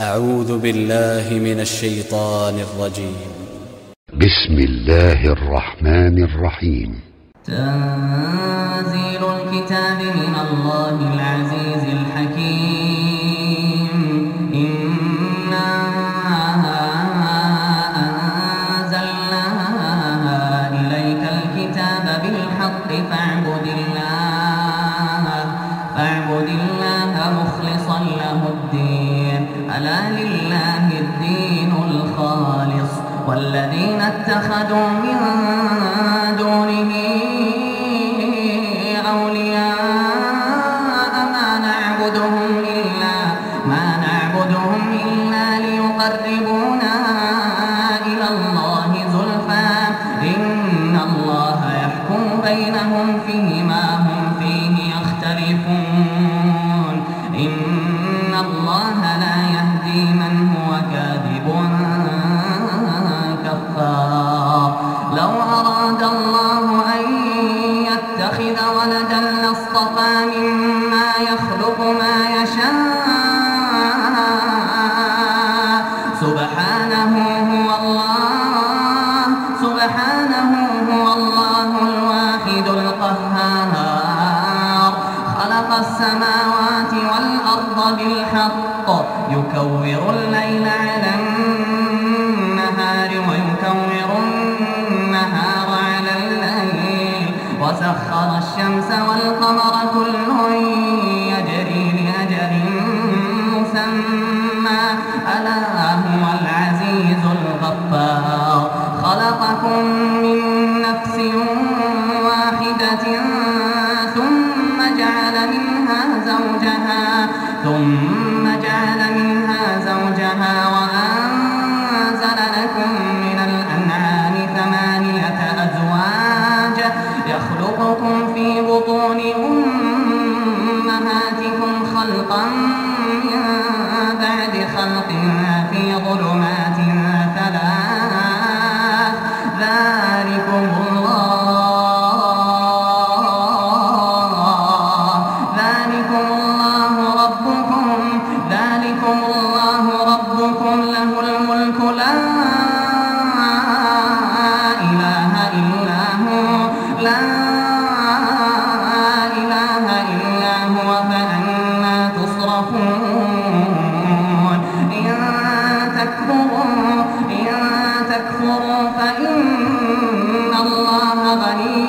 أعوذ بالله من الشيطان الرجيم. بسم الله الرحمن الرحيم. تنزيل الكتاب من الله العزيز الحكيم. إنا أنزلنا إليك الكتاب بالحق فاعبد الله مخلصا له الدين. ألا لله الدين الخالص والذين اتخذوا من دونه أولياء ما نعبدهم إلا ليقربونا إلى الله زلفى إن الله يحكم بينهم فيما هم فيه يختلفون. إن الله لا يهدي من هو كاذب كفار. لو أراد الله أن يتخذ ولدا لاصطفى مما يخلق ما يشاء. سبحانه هو الله الواحد القهار. خلق السماوات والأرض بالحق يكور الليل على النهار ويكور النهار على الليل وسخر الشمس والقمر كل يجري لأجل مسمى ألا هو العزيز الغفار. خلقكم من نفس واحدة ثم جعل منها زوجها وأنزل لكم من الأنعام 8 أزواج يخلقكم في بطون أمهاتكم خلقا من بعد خلق في ظلمات 3. ذلكم الله ربكم له الملك لا إله إلا هو فأنى تصرفون. إن تكفروا فإن الله غني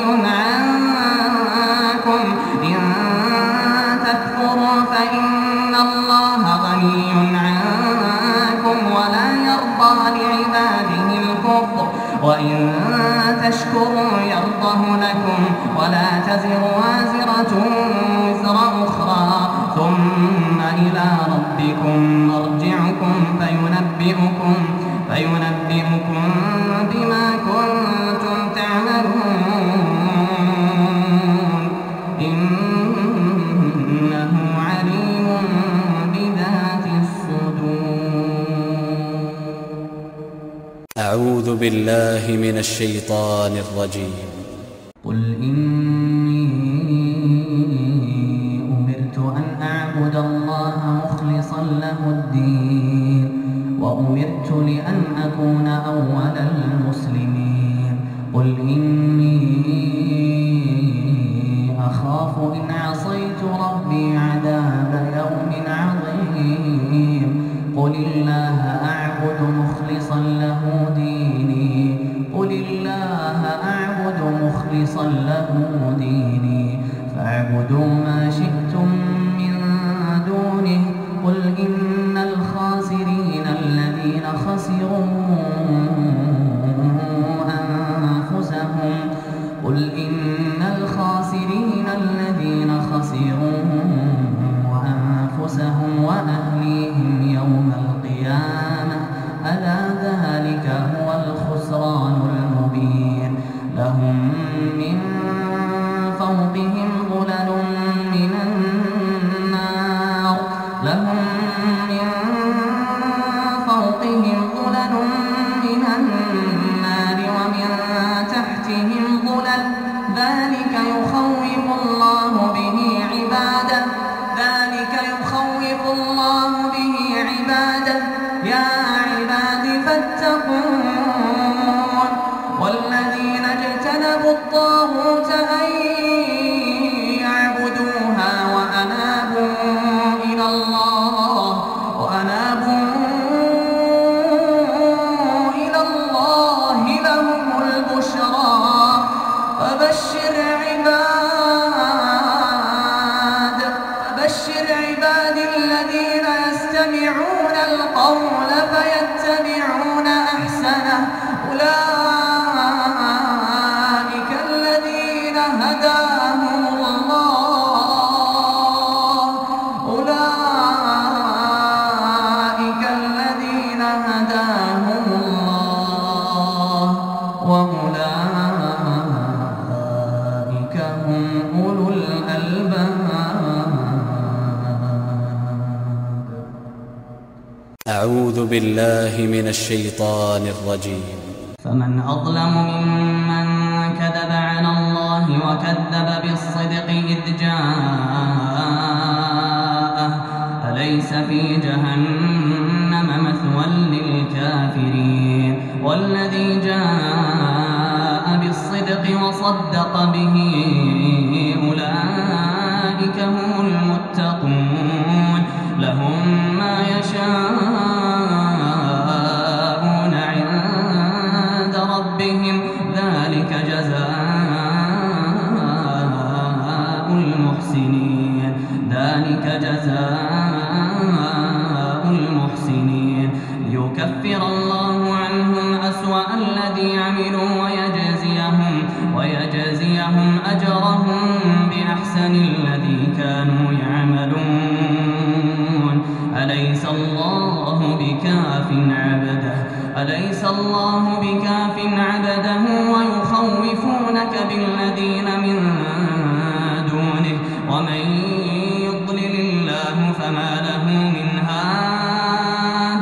عنكم ولا يرضى لعباده الكفر وإن تشكروا يرضه لكم ولا تزر وازرة وزر أخرى ثم إلى ربكم مرجعكم فينبئكم بما كنتم تعملون. إنه عليم بذات الصدور. أعوذ بالله من الشيطان الرجيم. قل إني أمرت أن أعبد الله مخلصا له الدين وأمرت لأن أكون أول المسلمين. قل إني أخاف إن عصيت ربي عذاب يوم عظيم. قل الله أعبد مخلصا له ديني فاعبدوا ما شئتم من دونه. قل إن الخاسرين الذين خسروا أنفسهم وأهليهم يوم القيامة. ألا ذلك هو الخسران المبين. لهم من فوقهم ظلل من النار عباده يا عباد فاتقون والذين اجتنبوا الطاغوت أن يعبدوها وأنابوا إلى الله لهم البشرى فبشر عباد الذين يستمعون القول فيتبعون أحسنه أولئك الذين هداهم الله وأولئك هم أولو الألباب. أعوذ بالله من الشيطان الرجيم. فمن أظلم ممن كذب على الله وكذب بالصدق إذ جاءه أليس في جهنم مثوى للكافرين والذي جاء بالصدق وصدق به أولئك هم المتقون لهم ما يشاءون عند ربهم ذلك جزاء المحسنين ليكفر الله عنهم أسوأ الذي عملوا ويجزيهم أجرهم بأحسن الذي كانوا يعملون. أليس الله بكاف عبده ويخوفونك بالذين من دونه ومن يضلل الله فما له من هاد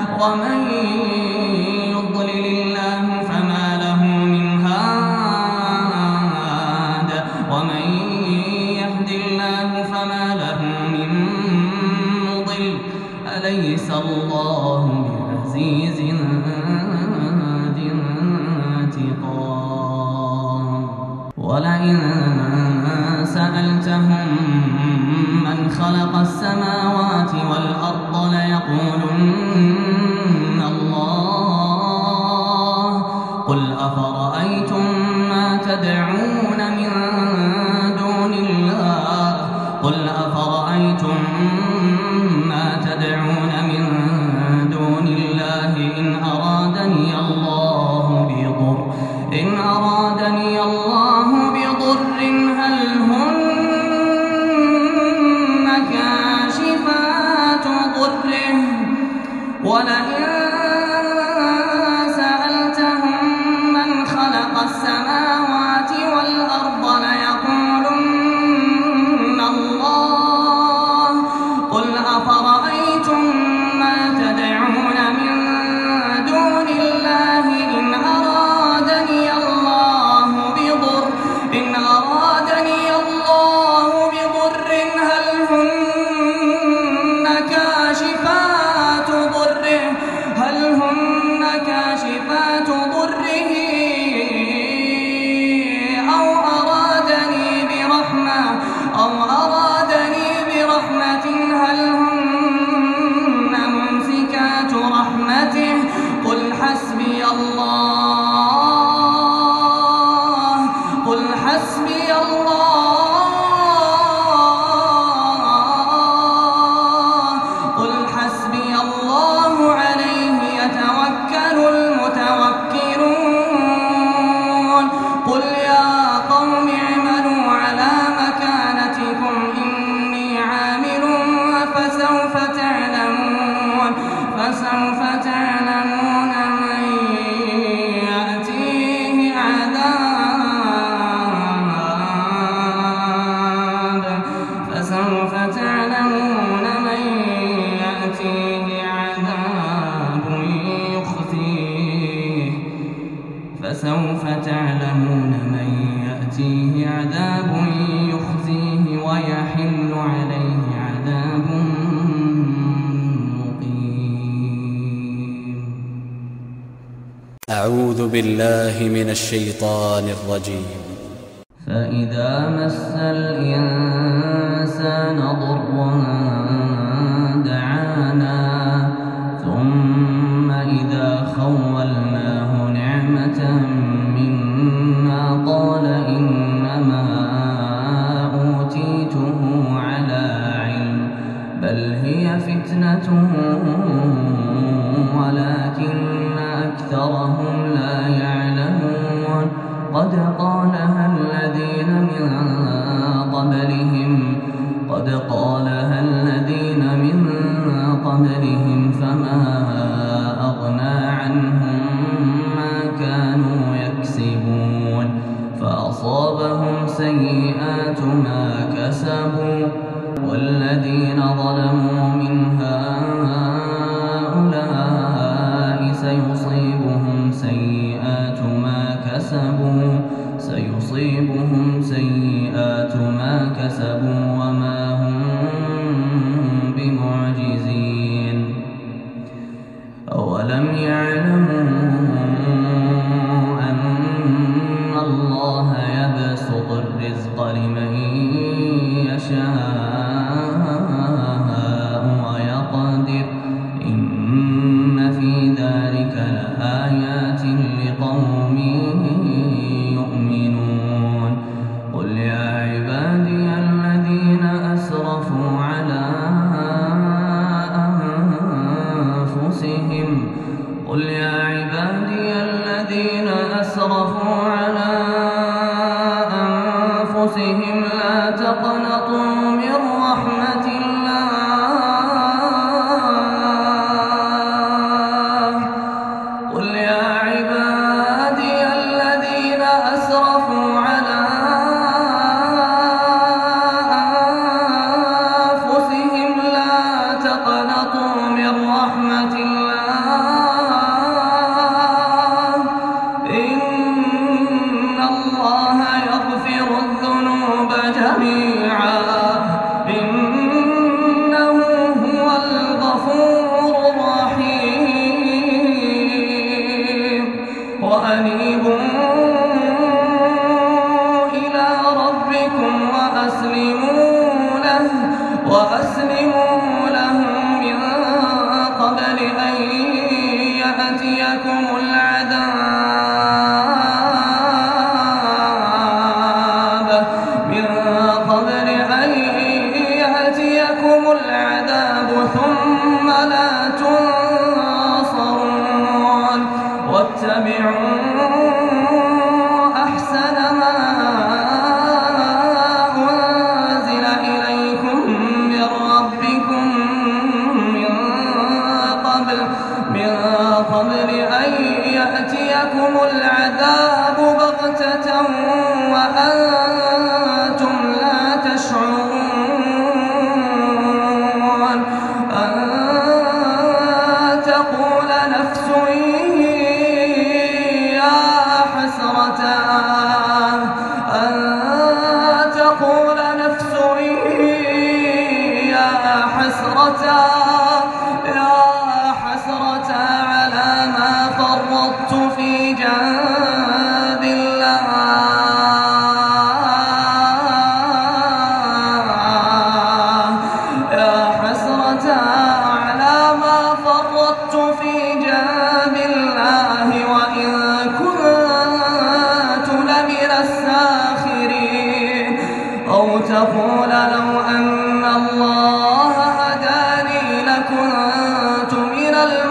ومن يهد الله فما له من مضل. أليس الله بعزيز ذي انتقام. ولئن سألتهم من خلق السماوات والأرض ليقولن الله. قل أفرأيتم ما تدعون من دون الله إن أرادني الله بضر هل هن كاشفات ضره ولئن سألتهم من خلق السماوات والأرض ليقولن الله. قل أفرأيتم ما تدعون من دون الله إن أرادني الله بضر هل هن كاشفات ضره أو أرادني برحمة هل هن ممسكات رحمته. قل حسبي الله عليه يتوكل المتوكلون. قل يا قوم اعملوا على مكانتكم إني عامل فسوف تعلمون من يأتيه عذاب يخزيه ويحل عليه عذاب مقيم. أعوذ بالله من الشيطان الرجيم. فإذا مس الإنسان ضر دعانا ثم إذا خولناه نعمة منا قال إنما أوتيته على علم بل هي فتنة ولكن أكثرهم لا يعلمون قد قالها الذين من قبلهم فما أغنى عنهم ما كانوا يكسبون فأصابهم سيئات ما كسبوا والذين ظلموا من هؤلاء سيصيبهم سيئات ما كسبوا وما هم بمعجزين أولم يعلموا أن الله يبسط الرزق لمن يشاء ويقدر إن في ذلك لآيات لقوم يؤمنون قل يا عبادي الذين أسرفوا على أنفسهم لا تقنطوا من رحمة الله قل يا عبادي الذين أسرفوا على أنفسهم لا تقنطوا من رحمة الله إن الله يغفر الذنوب جميعا إنه هو الغفور الرحيم وأنيبوا إلى ربكم وأسلموا له من قبل أن يأتيكم العذاب ثم لا تنصرون واتبعوا أحسن ما أنزل إليكم من ربكم من قبل أن يأتيكم العذاب بغتة وأنتم لا تشعرون أن تقول نفس يا حسرة على ما فرطت في جنب الله يا حسرة على ما فرطت في جنب الله وإن كنت لمن الساخرين أو تقول لو أن الله هداني لكنت من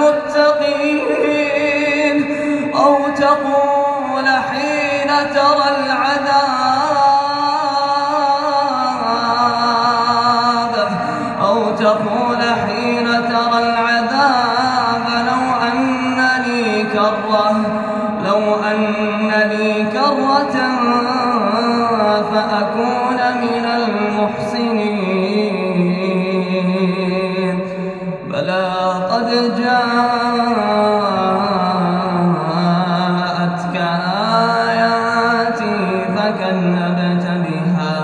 المتقين أو تقول حين ترى العذاب لو أن لي كرة فأكون من المحسنين بلى قد جاءتك آياتي فكذبت بها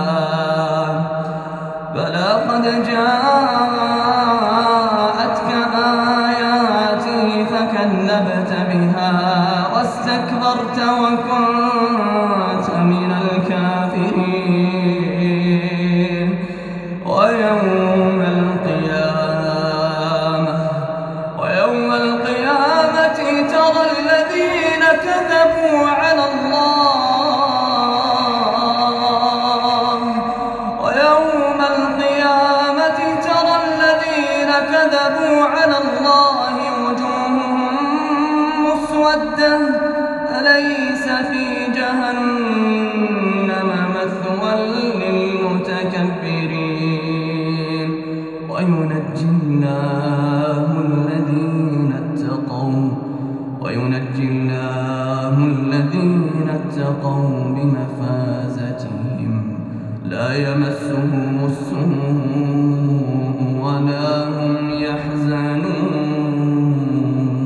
بلى قد جاءتك آياتي فكذبت بها واستكبرت وكنت من الكافرين ويوم القيامة ترى الذين كذبوا على الله ويوم القيامة ترى الذين كذبوا على الله وجوههم مسودة أليس في جهنم مثوى للمتكبرين وينجي الله الذين اتقوا بمفازتهم لا يمسهم السوء ولا هم يحزنون.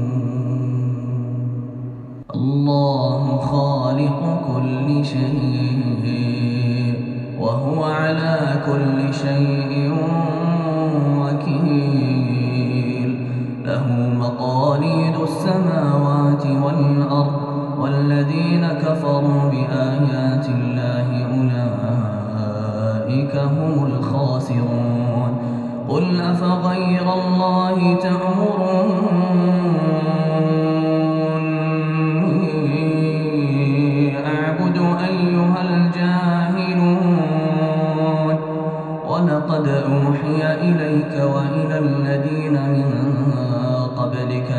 الله خالق كل شيء وهو على كل شيء وكيل له مقاليد السماوات والأرض والذين كفروا بآيات الله أولئك هم الخاسرون. قل أفغير الله تأمروني أعبد أيها الجاهلون ولقد أوحي إليك وإلى الذين من قبلك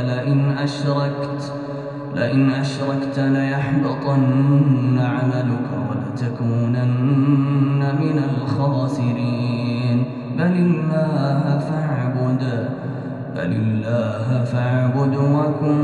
لئن أشركت ليحبطن عملك ولتكونن من الخاسرين. بل الله فاعبد وكن